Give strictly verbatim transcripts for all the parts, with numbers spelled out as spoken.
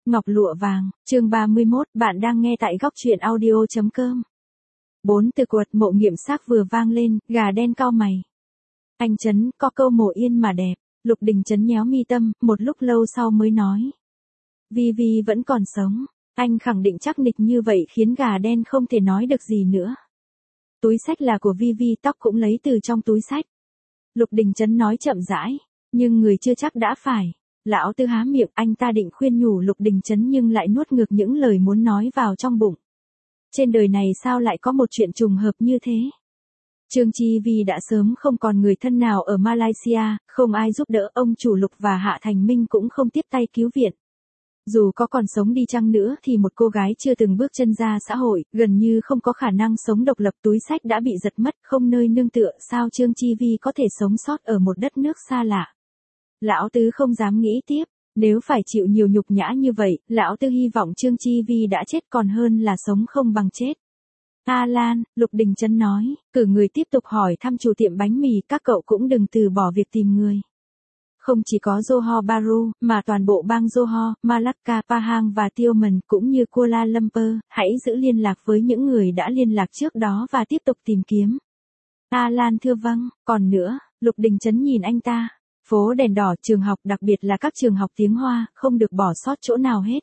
Ngọc lụa vàng, chương ba mươi mốt, bạn đang nghe tại góc truyện audio chấm com. Bốn từ quật Mộ Nghiệm Sắc vừa vang lên, gà đen cau mày. Anh Trấn, có câu Mộ Yên mà đẹp. Lục Đình Trấn nhéo mi tâm, một lúc lâu sau mới nói. Vi Vi vẫn còn sống. Anh khẳng định chắc nịch như vậy khiến gà đen không thể nói được gì nữa. Túi xách là của Vi Vi, tóc cũng lấy từ trong túi xách. Lục Đình Trấn nói chậm rãi, nhưng người chưa chắc đã phải. Lão Tư há miệng, anh ta định khuyên nhủ Lục Đình Trấn nhưng lại nuốt ngược những lời muốn nói vào trong bụng. Trên đời này sao lại có một chuyện trùng hợp như thế? Trương Chi Vi đã sớm không còn người thân nào ở Malaysia, không ai giúp đỡ, ông chủ Lục và Hạ Thành Minh cũng không tiếp tay cứu viện. Dù có còn sống đi chăng nữa thì một cô gái chưa từng bước chân ra xã hội, gần như không có khả năng sống độc lập, túi xách đã bị giật mất, không nơi nương tựa, sao Trương Chi Vi có thể sống sót ở một đất nước xa lạ? Lão Tứ không dám nghĩ tiếp, nếu phải chịu nhiều nhục nhã như vậy, Lão Tư hy vọng Trương Chi Vi đã chết còn hơn là sống không bằng chết. A Lan, Lục Đình Trấn nói, cử người tiếp tục hỏi thăm chủ tiệm bánh mì, các cậu cũng đừng từ bỏ việc tìm người. Không chỉ có Johor Bahru, mà toàn bộ bang Johor, Malacca, Pahang và Tioman cũng như Kuala Lumpur, hãy giữ liên lạc với những người đã liên lạc trước đó và tiếp tục tìm kiếm. A Lan thưa vâng, còn nữa, Lục Đình Trấn nhìn anh ta. Phố đèn đỏ, trường học, đặc biệt là các trường học tiếng Hoa, không được bỏ sót chỗ nào hết.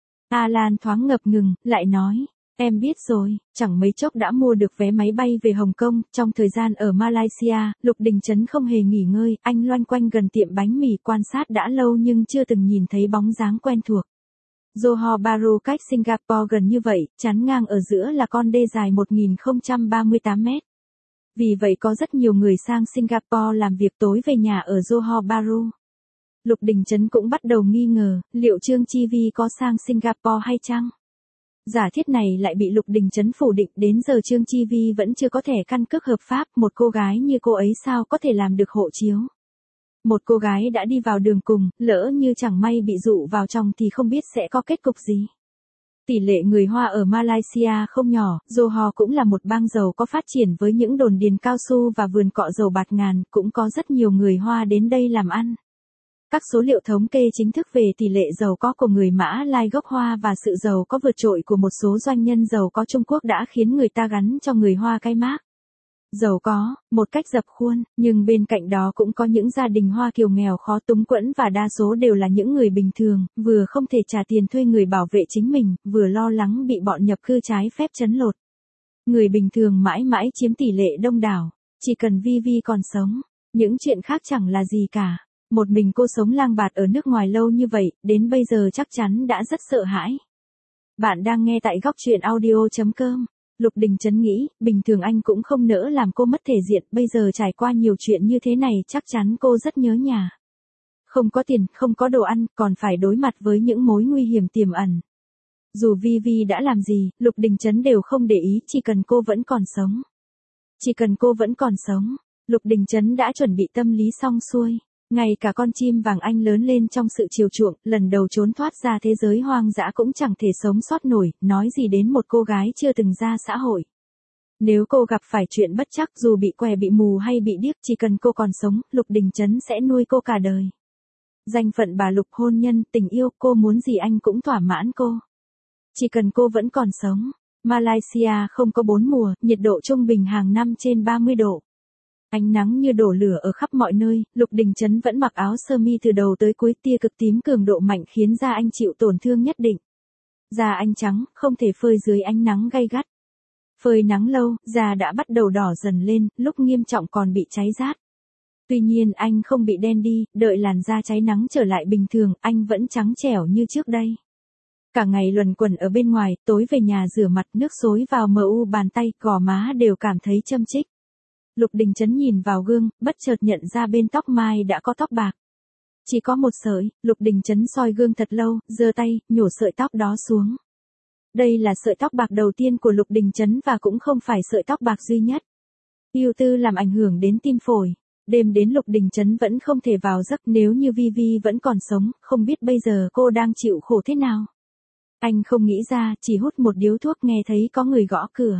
A Lan thoáng ngập ngừng, lại nói, em biết rồi, chẳng mấy chốc đã mua được vé máy bay về Hồng Kông. Trong thời gian ở Malaysia, Lục Đình Trấn không hề nghỉ ngơi, anh loanh quanh gần tiệm bánh mì quan sát đã lâu nhưng chưa từng nhìn thấy bóng dáng quen thuộc. Johor Bahru cách Singapore gần như vậy, chắn ngang ở giữa là con đê dài một nghìn không trăm ba mươi tám mét. Vì vậy có rất nhiều người sang Singapore làm việc, tối về nhà ở Johor Bahru. Lục Đình Trấn cũng bắt đầu nghi ngờ, liệu Trương Chi Vi có sang Singapore hay chăng? Giả thiết này lại bị Lục Đình Trấn phủ định, đến giờ Trương Chi Vi vẫn chưa có thẻ căn cước hợp pháp, một cô gái như cô ấy sao có thể làm được hộ chiếu? Một cô gái đã đi vào đường cùng, lỡ như chẳng may bị dụ vào trong thì không biết sẽ có kết cục gì. Tỷ lệ người Hoa ở Malaysia không nhỏ, Johor cũng là một bang giàu có phát triển với những đồn điền cao su và vườn cọ dầu bạt ngàn, cũng có rất nhiều người Hoa đến đây làm ăn. Các số liệu thống kê chính thức về tỷ lệ giàu có của người Mã Lai gốc Hoa và sự giàu có vượt trội của một số doanh nhân giàu có Trung Quốc đã khiến người ta gắn cho người Hoa cái mác giàu có, một cách dập khuôn, nhưng bên cạnh đó cũng có những gia đình Hoa kiều nghèo khó túng quẫn và đa số đều là những người bình thường, vừa không thể trả tiền thuê người bảo vệ chính mình, vừa lo lắng bị bọn nhập cư trái phép trấn lột. Người bình thường mãi mãi chiếm tỷ lệ đông đảo, chỉ cần Vi Vi còn sống, những chuyện khác chẳng là gì cả. Một mình cô sống lang bạt ở nước ngoài lâu như vậy, đến bây giờ chắc chắn đã rất sợ hãi. Bạn đang nghe tại góc truyện audio chấm com. Lục Đình Trấn nghĩ, bình thường anh cũng không nỡ làm cô mất thể diện, bây giờ trải qua nhiều chuyện như thế này chắc chắn cô rất nhớ nhà. Không có tiền, không có đồ ăn, còn phải đối mặt với những mối nguy hiểm tiềm ẩn. Dù Vi Vi đã làm gì, Lục Đình Trấn đều không để ý, chỉ cần cô vẫn còn sống. Chỉ cần cô vẫn còn sống, Lục Đình Trấn đã chuẩn bị tâm lý xong xuôi. Ngay cả con chim vàng anh lớn lên trong sự chiều chuộng, lần đầu trốn thoát ra thế giới hoang dã cũng chẳng thể sống sót nổi, nói gì đến một cô gái chưa từng ra xã hội. Nếu cô gặp phải chuyện bất trắc, dù bị què bị mù hay bị điếc, chỉ cần cô còn sống, Lục Đình Trấn sẽ nuôi cô cả đời. Danh phận bà Lục, hôn nhân, tình yêu, cô muốn gì anh cũng thỏa mãn cô. Chỉ cần cô vẫn còn sống. Malaysia không có bốn mùa, nhiệt độ trung bình hàng năm trên ba mươi độ. Ánh nắng như đổ lửa ở khắp mọi nơi, Lục Đình Trấn vẫn mặc áo sơ mi từ đầu tới cuối, tia cực tím cường độ mạnh khiến da anh chịu tổn thương nhất định. Da anh trắng, không thể phơi dưới ánh nắng gay gắt. Phơi nắng lâu, da đã bắt đầu đỏ dần lên, lúc nghiêm trọng còn bị cháy rát. Tuy nhiên anh không bị đen đi, đợi làn da cháy nắng trở lại bình thường, anh vẫn trắng trẻo như trước đây. Cả ngày luẩn quẩn ở bên ngoài, tối về nhà rửa mặt, nước xối vào mờ u bàn tay, gò má đều cảm thấy châm chích. Lục Đình Trấn nhìn vào gương, bất chợt nhận ra bên tóc mai đã có tóc bạc. Chỉ có một sợi, Lục Đình Trấn soi gương thật lâu, giơ tay, nhổ sợi tóc đó xuống. Đây là sợi tóc bạc đầu tiên của Lục Đình Trấn và cũng không phải sợi tóc bạc duy nhất. Ưu tư làm ảnh hưởng đến tim phổi. Đêm đến Lục Đình Trấn vẫn không thể vào giấc, nếu như Vi Vi vẫn còn sống, không biết bây giờ cô đang chịu khổ thế nào. Anh không nghĩ ra, chỉ hút một điếu thuốc nghe thấy có người gõ cửa.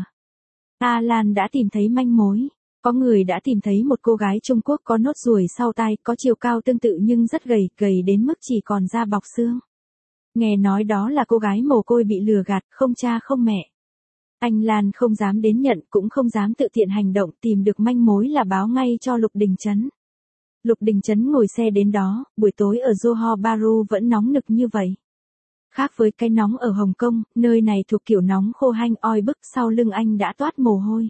A Lan đã tìm thấy manh mối. Có người đã tìm thấy một cô gái Trung Quốc có nốt ruồi sau tai, có chiều cao tương tự nhưng rất gầy, gầy đến mức chỉ còn da bọc xương. Nghe nói đó là cô gái mồ côi bị lừa gạt, không cha không mẹ. Anh Lan không dám đến nhận, cũng không dám tự tiện hành động, tìm được manh mối là báo ngay cho Lục Đình Chấn. Lục Đình Chấn ngồi xe đến đó, buổi tối ở Johor Bahru vẫn nóng nực như vậy. Khác với cái nóng ở Hồng Kông, nơi này thuộc kiểu nóng khô hanh oi bức, sau lưng anh đã toát mồ hôi.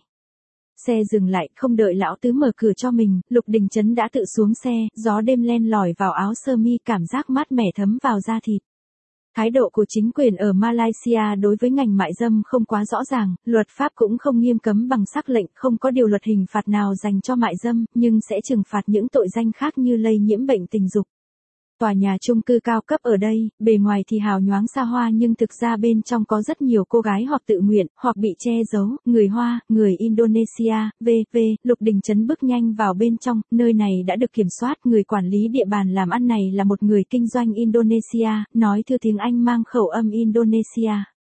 Xe dừng lại, không đợi lão tứ mở cửa cho mình, Lục Đình Chấn đã tự xuống xe, gió đêm len lỏi vào áo sơ mi, cảm giác mát mẻ thấm vào da thịt. Thái độ của chính quyền ở Malaysia đối với ngành mại dâm không quá rõ ràng, luật pháp cũng không nghiêm cấm bằng sắc lệnh, không có điều luật hình phạt nào dành cho mại dâm, nhưng sẽ trừng phạt những tội danh khác như lây nhiễm bệnh tình dục. Tòa nhà chung cư cao cấp ở đây, bề ngoài thì hào nhoáng xa hoa nhưng thực ra bên trong có rất nhiều cô gái hoặc tự nguyện, hoặc bị che giấu, người Hoa, người Indonesia, vân vân Lục Đình Chấn bước nhanh vào bên trong, nơi này đã được kiểm soát, người quản lý địa bàn làm ăn này là một người kinh doanh Indonesia, nói thưa tiếng Anh mang khẩu âm Indonesia.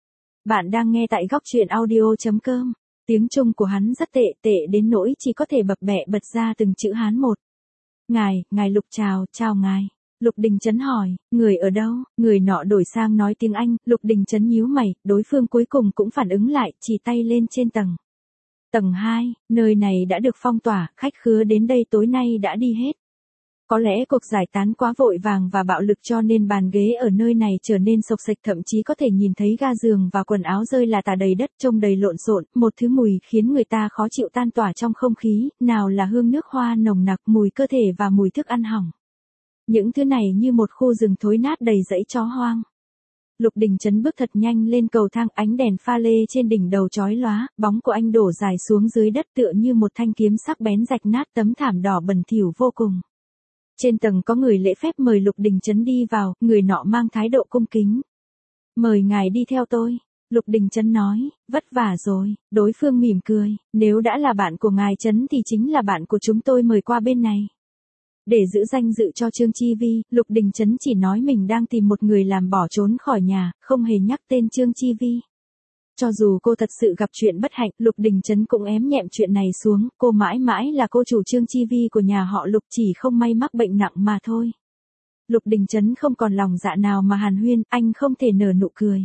Bạn đang nghe tại góc truyện audio chấm com. Tiếng Trung của hắn rất tệ, tệ đến nỗi chỉ có thể bập bẹ bật ra từng chữ Hán một. Ngài, ngài Lục chào, chào ngài. Lục Đình Chấn hỏi, người ở đâu? Người nọ đổi sang nói tiếng Anh, Lục Đình Chấn nhíu mày, đối phương cuối cùng cũng phản ứng lại, chỉ tay lên trên tầng. Tầng hai, nơi này đã được phong tỏa, khách khứa đến đây tối nay đã đi hết. Có lẽ cuộc giải tán quá vội vàng và bạo lực cho nên bàn ghế ở nơi này trở nên xộc xệch, thậm chí có thể nhìn thấy ga giường và quần áo rơi là tả đầy đất, trông đầy lộn xộn, một thứ mùi khiến người ta khó chịu tan tỏa trong không khí, nào là hương nước hoa nồng nặc, mùi cơ thể và mùi thức ăn hỏng. Những thứ này như một khu rừng thối nát đầy rẫy chó hoang. Lục Đình Chấn bước thật nhanh lên cầu thang, ánh đèn pha lê trên đỉnh đầu chói lóa, bóng của anh đổ dài xuống dưới đất tựa như một thanh kiếm sắc bén rạch nát tấm thảm đỏ bẩn thỉu vô cùng. Trên tầng có người lễ phép mời Lục Đình Chấn đi vào, người nọ mang thái độ cung kính. Mời ngài đi theo tôi. Lục Đình Chấn nói, vất vả rồi, đối phương mỉm cười, nếu đã là bạn của ngài Chấn thì chính là bạn của chúng tôi, mời qua bên này. Để giữ danh dự cho Trương Chi Vi, Lục Đình Chấn chỉ nói mình đang tìm một người làm bỏ trốn khỏi nhà, không hề nhắc tên Trương Chi Vi. Cho dù cô thật sự gặp chuyện bất hạnh, Lục Đình Chấn cũng ém nhẹm chuyện này xuống, cô mãi mãi là cô chủ Trương Chi Vi của nhà họ Lục, chỉ không may mắc bệnh nặng mà thôi. Lục Đình Chấn không còn lòng dạ nào mà hàn huyên, anh không thể nở nụ cười.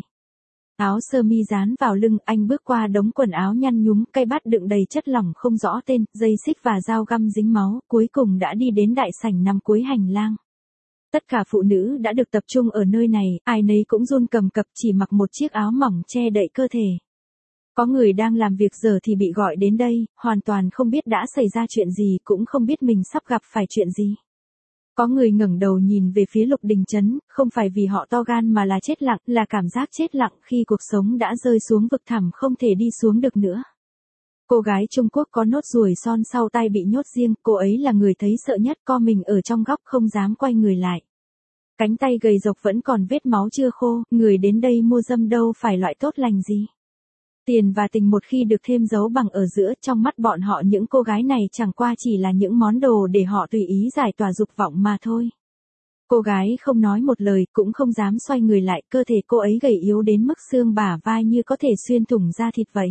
Áo sơ mi dán vào lưng, anh bước qua đống quần áo nhăn nhúm, cây bát đựng đầy chất lỏng không rõ tên, dây xích và dao găm dính máu, cuối cùng đã đi đến đại sảnh nằm cuối hành lang. Tất cả phụ nữ đã được tập trung ở nơi này, ai nấy cũng run cầm cập, chỉ mặc một chiếc áo mỏng che đậy cơ thể. Có người đang làm việc giờ thì bị gọi đến đây, hoàn toàn không biết đã xảy ra chuyện gì, cũng không biết mình sắp gặp phải chuyện gì. Có người ngẩng đầu nhìn về phía Lục Đình Chấn, không phải vì họ to gan mà là chết lặng, là cảm giác chết lặng khi cuộc sống đã rơi xuống vực thẳm không thể đi xuống được nữa. Cô gái Trung Quốc có nốt ruồi son sau tai bị nhốt riêng, cô ấy là người thấy sợ nhất, co mình ở trong góc không dám quay người lại. Cánh tay gầy rộc vẫn còn vết máu chưa khô, người đến đây mua dâm đâu phải loại tốt lành gì. Tiền và tình một khi được thêm dấu bằng ở giữa, trong mắt bọn họ những cô gái này chẳng qua chỉ là những món đồ để họ tùy ý giải tỏa dục vọng mà thôi. Cô gái không nói một lời, cũng không dám xoay người lại, cơ thể cô ấy gầy yếu đến mức xương bả vai như có thể xuyên thủng da thịt vậy.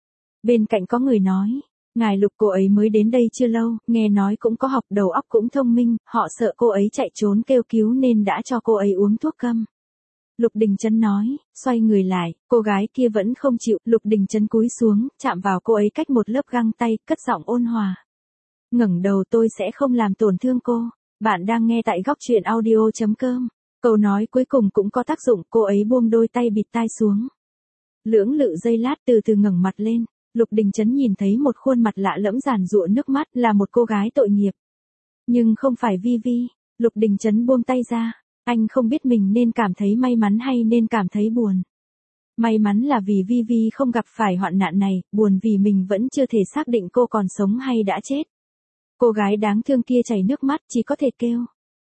Bên cạnh có người nói, ngài Lục, cô ấy mới đến đây chưa lâu, nghe nói cũng có học, đầu óc cũng thông minh, họ sợ cô ấy chạy trốn kêu cứu nên đã cho cô ấy uống thuốc câm. Lục Đình Chấn nói, xoay người lại, cô gái kia vẫn không chịu, Lục Đình Chấn cúi xuống, chạm vào cô ấy cách một lớp găng tay, cất giọng ôn hòa. Ngẩng đầu, tôi sẽ không làm tổn thương cô. Bạn đang nghe tại góc truyện audio chấm com. Câu nói cuối cùng cũng có tác dụng, cô ấy buông đôi tay bịt tai xuống. Lưỡng lự giây lát từ từ ngẩng mặt lên, Lục Đình Chấn nhìn thấy một khuôn mặt lạ lẫm giàn giụa nước mắt, là một cô gái tội nghiệp. Nhưng không phải Vi Vi. Lục Đình Chấn buông tay ra. Anh không biết mình nên cảm thấy may mắn hay nên cảm thấy buồn. May mắn là vì Vi Vi không gặp phải hoạn nạn này, buồn vì mình vẫn chưa thể xác định cô còn sống hay đã chết. Cô gái đáng thương kia chảy nước mắt, chỉ có thể kêu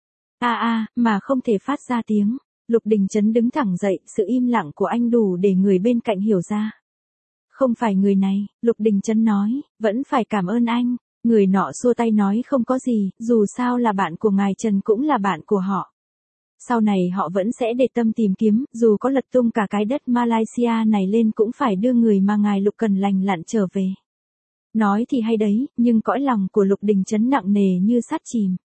a a mà không thể phát ra tiếng. Lục Đình Chấn đứng thẳng dậy, sự im lặng của anh đủ để người bên cạnh hiểu ra. Không phải người này, Lục Đình Chấn nói, vẫn phải cảm ơn anh. Người nọ xua tay nói không có gì, dù sao là bạn của ngài Trần cũng là bạn của họ. Sau này họ vẫn sẽ để tâm tìm kiếm, dù có lật tung cả cái đất Malaysia này lên cũng phải đưa người mà ngài Lục cần lành lặn trở về. Nói thì hay đấy, nhưng cõi lòng của Lục Đình Chấn nặng nề như sắt chìm.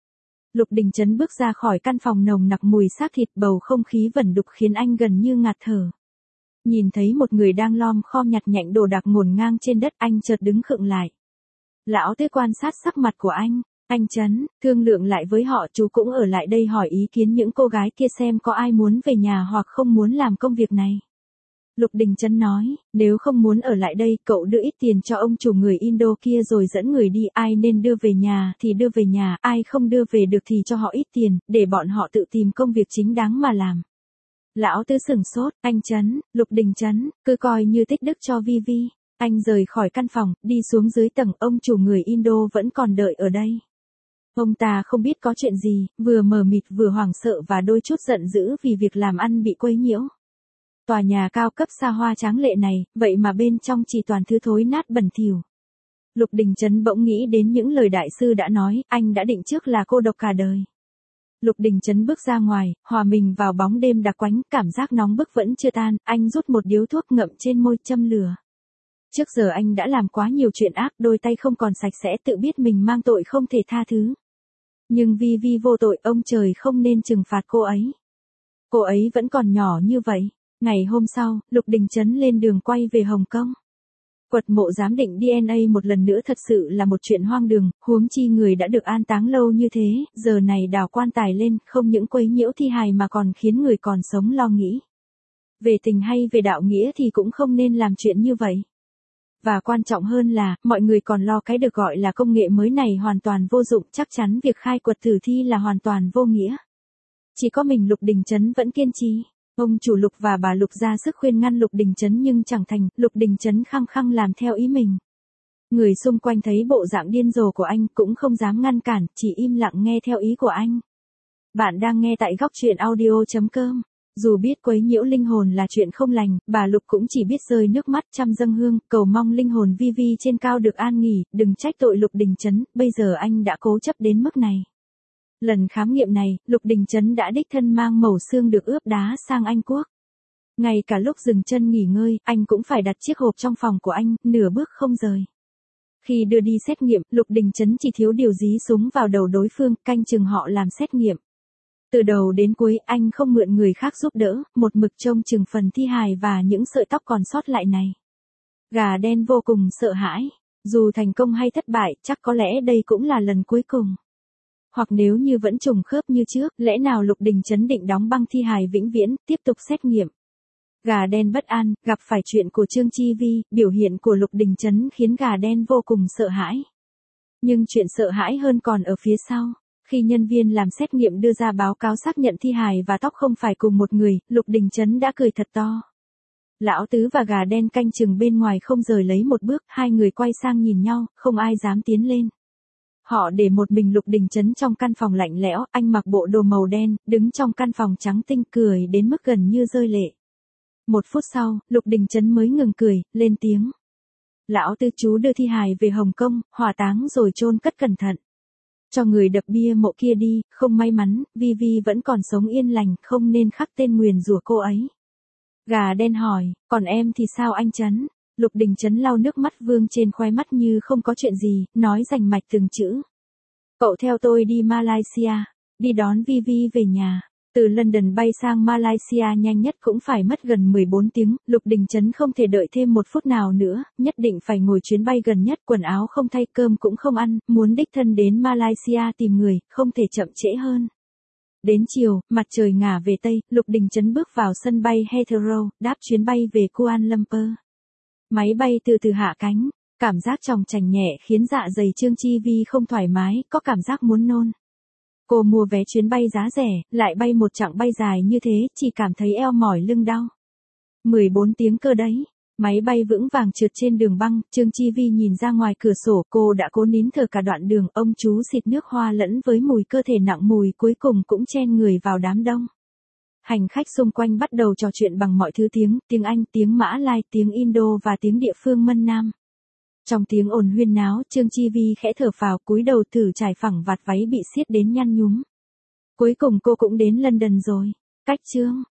Lục Đình Trấn bước ra khỏi căn phòng nồng nặc mùi xác thịt, bầu không khí vẩn đục khiến anh gần như ngạt thở. Nhìn thấy một người đang lom khom nhặt nhạnh đồ đạc ngổn ngang trên đất, anh chợt đứng khựng lại. Lão Tứ quan sát sắc mặt của anh, anh Trấn, thương lượng lại với họ, chú cũng ở lại đây hỏi ý kiến những cô gái kia xem có ai muốn về nhà hoặc không muốn làm công việc này. Lục Đình Trấn nói, nếu không muốn ở lại đây, cậu đưa ít tiền cho ông chủ người Indo kia rồi dẫn người đi, ai nên đưa về nhà thì đưa về nhà, ai không đưa về được thì cho họ ít tiền, để bọn họ tự tìm công việc chính đáng mà làm. Lão Tứ sửng sốt, anh Trấn, Lục Đình Trấn, cứ coi như tích đức cho Vi Vi. Anh rời khỏi căn phòng, đi xuống dưới tầng, ông chủ người Indo vẫn còn đợi ở đây. Ông ta không biết có chuyện gì, vừa mờ mịt vừa hoảng sợ và đôi chút giận dữ vì việc làm ăn bị quấy nhiễu. Tòa nhà cao cấp xa hoa tráng lệ này, vậy mà bên trong chỉ toàn thứ thối nát bẩn thỉu. Lục Đình Trấn bỗng nghĩ đến những lời đại sư đã nói, anh đã định trước là cô độc cả đời. Lục Đình Trấn bước ra ngoài, hòa mình vào bóng đêm đặc quánh, cảm giác nóng bức vẫn chưa tan, anh rút một điếu thuốc ngậm trên môi châm lửa. Trước giờ anh đã làm quá nhiều chuyện ác, đôi tay không còn sạch sẽ, tự biết mình mang tội không thể tha thứ. Nhưng Vi Vi vô tội, ông trời không nên trừng phạt cô ấy. Cô ấy vẫn còn nhỏ như vậy. Ngày hôm sau, Lục Đình Trấn lên đường quay về Hồng Kông. Quật mộ giám định đê en a một lần nữa thật sự là một chuyện hoang đường, huống chi người đã được an táng lâu như thế, giờ này đào quan tài lên, không những quấy nhiễu thi hài mà còn khiến người còn sống lo nghĩ. Về tình hay về đạo nghĩa thì cũng không nên làm chuyện như vậy. Và quan trọng hơn là, mọi người còn lo cái được gọi là công nghệ mới này hoàn toàn vô dụng, chắc chắn việc khai quật tử thi là hoàn toàn vô nghĩa. Chỉ có mình Lục Đình Trấn vẫn kiên trì. Ông chủ Lục và bà Lục ra sức khuyên ngăn Lục Đình Trấn nhưng chẳng thành, Lục Đình Trấn khăng khăng làm theo ý mình. Người xung quanh thấy bộ dạng điên rồ của anh cũng không dám ngăn cản, chỉ im lặng nghe theo ý của anh. Bạn đang nghe tại góc truyện audio chấm com. Dù biết quấy nhiễu linh hồn là chuyện không lành, bà Lục cũng chỉ biết rơi nước mắt chăm dâng hương, cầu mong linh hồn Vi Vi trên cao được an nghỉ, đừng trách tội Lục Đình Trấn, bây giờ anh đã cố chấp đến mức này. Lần khám nghiệm này, Lục Đình Trấn đã đích thân mang mẩu xương được ướp đá sang Anh Quốc. Ngay cả lúc dừng chân nghỉ ngơi, anh cũng phải đặt chiếc hộp trong phòng của anh, nửa bước không rời. Khi đưa đi xét nghiệm, Lục Đình Trấn chỉ thiếu điều dí súng vào đầu đối phương, canh chừng họ làm xét nghiệm. Từ đầu đến cuối, anh không mượn người khác giúp đỡ, một mực trông chừng phần thi hài và những sợi tóc còn sót lại này. Gà đen vô cùng sợ hãi. Dù thành công hay thất bại, chắc có lẽ đây cũng là lần cuối cùng. Hoặc nếu như vẫn trùng khớp như trước, lẽ nào Lục Đình Trấn định đóng băng thi hài vĩnh viễn, tiếp tục xét nghiệm. Gà đen bất an, gặp phải chuyện của Trương Chi Vi, biểu hiện của Lục Đình Trấn khiến gà đen vô cùng sợ hãi. Nhưng chuyện sợ hãi hơn còn ở phía sau. Khi nhân viên làm xét nghiệm đưa ra báo cáo xác nhận thi hài và tóc không phải cùng một người, Lục Đình Trấn đã cười thật to. Lão Tứ và gà đen canh chừng bên ngoài không rời lấy một bước, hai người quay sang nhìn nhau, không ai dám tiến lên. Họ để một mình Lục Đình Trấn trong căn phòng lạnh lẽo, anh mặc bộ đồ màu đen, đứng trong căn phòng trắng tinh cười đến mức gần như rơi lệ. Một phút sau, Lục Đình Trấn mới ngừng cười, lên tiếng. Lão Tứ, chú đưa thi hài về Hồng Kông, hỏa táng rồi chôn cất cẩn thận. Cho người đập bia mộ kia đi, không may mắn, Vi Vi vẫn còn sống yên lành, không nên khắc tên nguyền rủa cô ấy. Gà đen hỏi, còn em thì sao anh Trấn? Lục Đình Trấn lau nước mắt vương trên khóe mắt như không có chuyện gì, nói rành mạch từng chữ. Cậu theo tôi đi Malaysia, đi đón Vi Vi về nhà. Từ London bay sang Malaysia nhanh nhất cũng phải mất gần mười bốn tiếng, Lục Đình Trấn không thể đợi thêm một phút nào nữa, nhất định phải ngồi chuyến bay gần nhất, quần áo không thay, cơm cũng không ăn, muốn đích thân đến Malaysia tìm người, không thể chậm trễ hơn. Đến chiều, mặt trời ngả về Tây, Lục Đình Trấn bước vào sân bay Heathrow, đáp chuyến bay về Kuala Lumpur. Máy bay từ từ hạ cánh, cảm giác tròng trành nhẹ khiến dạ dày Trương Chi Vi không thoải mái, có cảm giác muốn nôn. Cô mua vé chuyến bay giá rẻ, lại bay một chặng bay dài như thế, chỉ cảm thấy eo mỏi lưng đau. mười bốn tiếng cơ đấy. Máy bay vững vàng trượt trên đường băng, Trương Chi Vi nhìn ra ngoài cửa sổ, cô đã cố nín thở cả đoạn đường, ông chú xịt nước hoa lẫn với mùi cơ thể nặng mùi cuối cùng cũng chen người vào đám đông. Hành khách xung quanh bắt đầu trò chuyện bằng mọi thứ tiếng, tiếng Anh, tiếng Mã Lai, tiếng Indo và tiếng địa phương Mân Nam. Trong tiếng ồn huyên náo, Trương Chi Vi khẽ thở phào, cúi đầu thử trải phẳng vạt váy bị siết đến nhăn nhúm. Cuối cùng cô cũng đến London rồi. Cách Trương